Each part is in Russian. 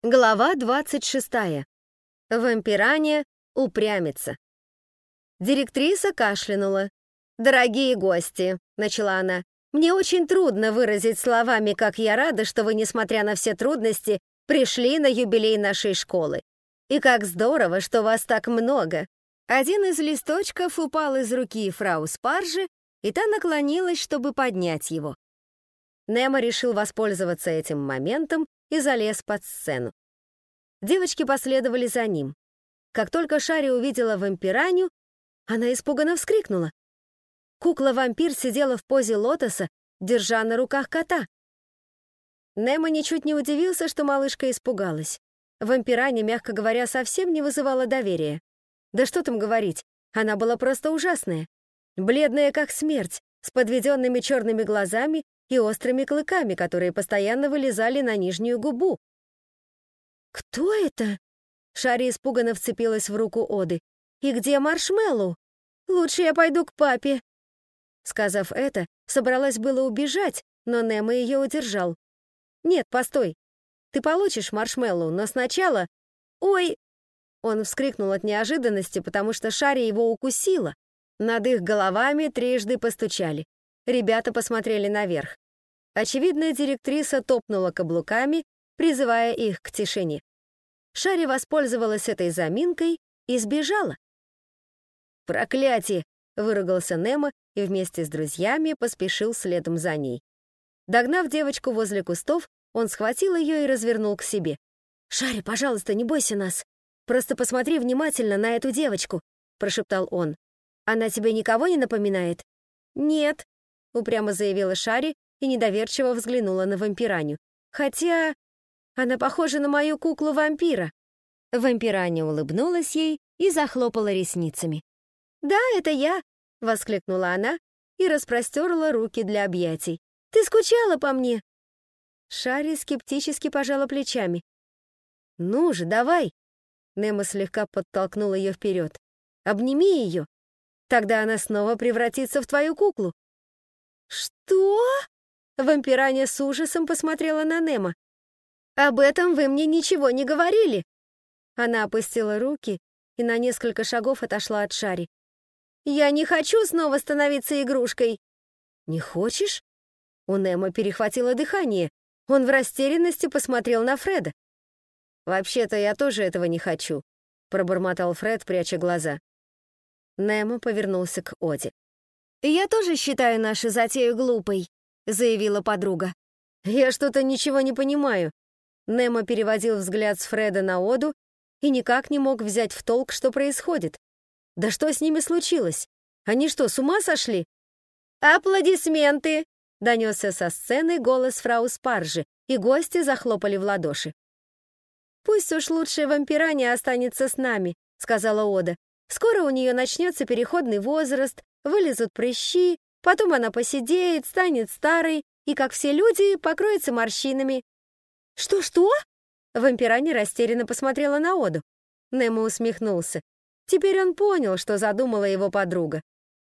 Глава 26. Вампирания упрямится. Директриса кашлянула. «Дорогие гости», — начала она, — «мне очень трудно выразить словами, как я рада, что вы, несмотря на все трудности, пришли на юбилей нашей школы. И как здорово, что вас так много». Один из листочков упал из руки фрау Спаржи, и та наклонилась, чтобы поднять его. Немо решил воспользоваться этим моментом и залез под сцену. Девочки последовали за ним. Как только Шарри увидела вампираню, она испуганно вскрикнула. Кукла-вампир сидела в позе лотоса, держа на руках кота. Немо ничуть не удивился, что малышка испугалась. Вампираня, мягко говоря, совсем не вызывала доверия. Да что там говорить, она была просто ужасная. Бледная, как смерть, с подведенными черными глазами и острыми клыками, которые постоянно вылезали на нижнюю губу. «Кто это?» Шарри испуганно вцепилась в руку Оды. «И где Маршмеллоу? Лучше я пойду к папе». Сказав это, собралась было убежать, но Немо ее удержал. «Нет, постой. Ты получишь Маршмеллоу, но сначала...» «Ой!» Он вскрикнул от неожиданности, потому что Шарри его укусила. Над их головами трижды постучали. Ребята посмотрели наверх. Очевидно, директриса топнула каблуками, призывая их к тишине. Шарри воспользовалась этой заминкой и сбежала. «Проклятие!» — выругался Немо и вместе с друзьями поспешил следом за ней. Догнав девочку возле кустов, он схватил ее и развернул к себе. «Шарри, пожалуйста, не бойся нас. Просто посмотри внимательно на эту девочку», — прошептал он. «Она тебе никого не напоминает?» «Нет», — упрямо заявила Шарри и недоверчиво взглянула на вампираню. «Хотя она похожа на мою куклу-вампира». Вампираня улыбнулась ей и захлопала ресницами. «Да, это я», — воскликнула она и распростерла руки для объятий. «Ты скучала по мне?» Шарри скептически пожала плечами. «Ну же, давай!» Немо слегка подтолкнул ее вперед. «Обними ее. Тогда она снова превратится в твою куклу». «Что?» Вампираня с ужасом посмотрела на Немо. «Об этом вы мне ничего не говорили!» Она опустила руки и на несколько шагов отошла от Шарри. «Я не хочу снова становиться игрушкой!» «Не хочешь?» У Немо перехватило дыхание. Он в растерянности посмотрел на Фреда. «Вообще-то я тоже этого не хочу», — пробормотал Фред, пряча глаза. Немо повернулся к Оде. «Я тоже считаю нашу затею глупой», — заявила подруга. «Я что-то ничего не понимаю». Немо переводил взгляд с Фреда на Оду и никак не мог взять в толк, что происходит. Да что с ними случилось? Они что, с ума сошли? «Аплодисменты!» — донесся со сцены голос фрау Спаржи, и гости захлопали в ладоши. «Пусть уж лучшая вампираня останется с нами», — сказала Ода. «Скоро у нее начнется переходный возраст, вылезут прыщи, потом она посидеет, станет старой и, как все люди, покроется морщинами». «Что-что?» Вампираня растерянно посмотрела на Оду. Немо усмехнулся. Теперь он понял, что задумала его подруга.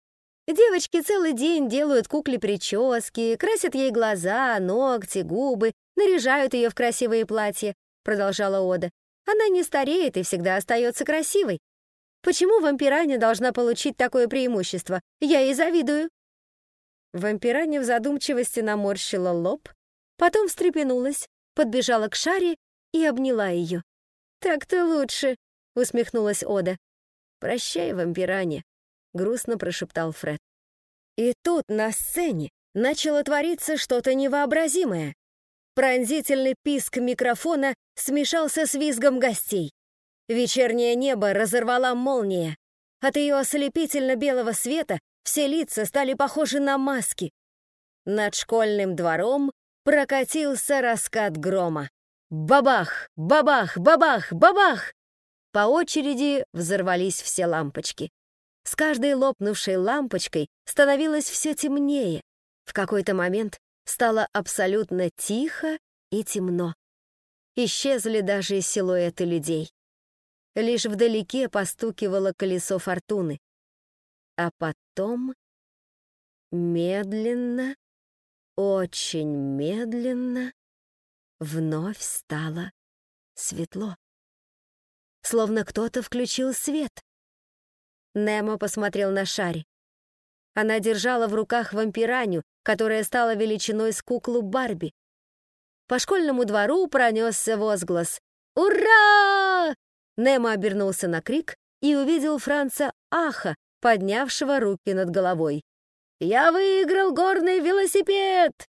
Девочки целый день делают кукле прически, красят ей глаза, ногти, губы, наряжают ее в красивые платья, продолжала Ода. Она не стареет и всегда остается красивой. Почему вампираня должна получить такое преимущество? Я ей завидую. Вампираня в задумчивости наморщила лоб, потом встрепенулась, подбежала к Шарри и обняла ее. «Так-то лучше», — усмехнулась Ода. «Прощай, вампираня», — грустно прошептал Фред. И тут на сцене начало твориться что-то невообразимое. Пронзительный писк микрофона смешался с визгом гостей. Вечернее небо разорвала молния. От ее ослепительно-белого света все лица стали похожи на маски. Над школьным двором прокатился раскат грома. Бабах! Бабах! Бабах! Бабах! По очереди взорвались все лампочки. С каждой лопнувшей лампочкой становилось все темнее. В какой-то момент стало абсолютно тихо и темно. Исчезли даже силуэты людей. Лишь вдалеке постукивало колесо фортуны. А потом медленно, очень медленно вновь стало Светло. Словно кто-то включил свет. Немо посмотрел на Шарри. Она держала в руках вампираню, которая стала величиной с куклу Барби. По школьному двору пронесся возглас «Ура!». Немо обернулся на крик и увидел Франца Аха, поднявшего руки над головой. «Я выиграл горный велосипед!»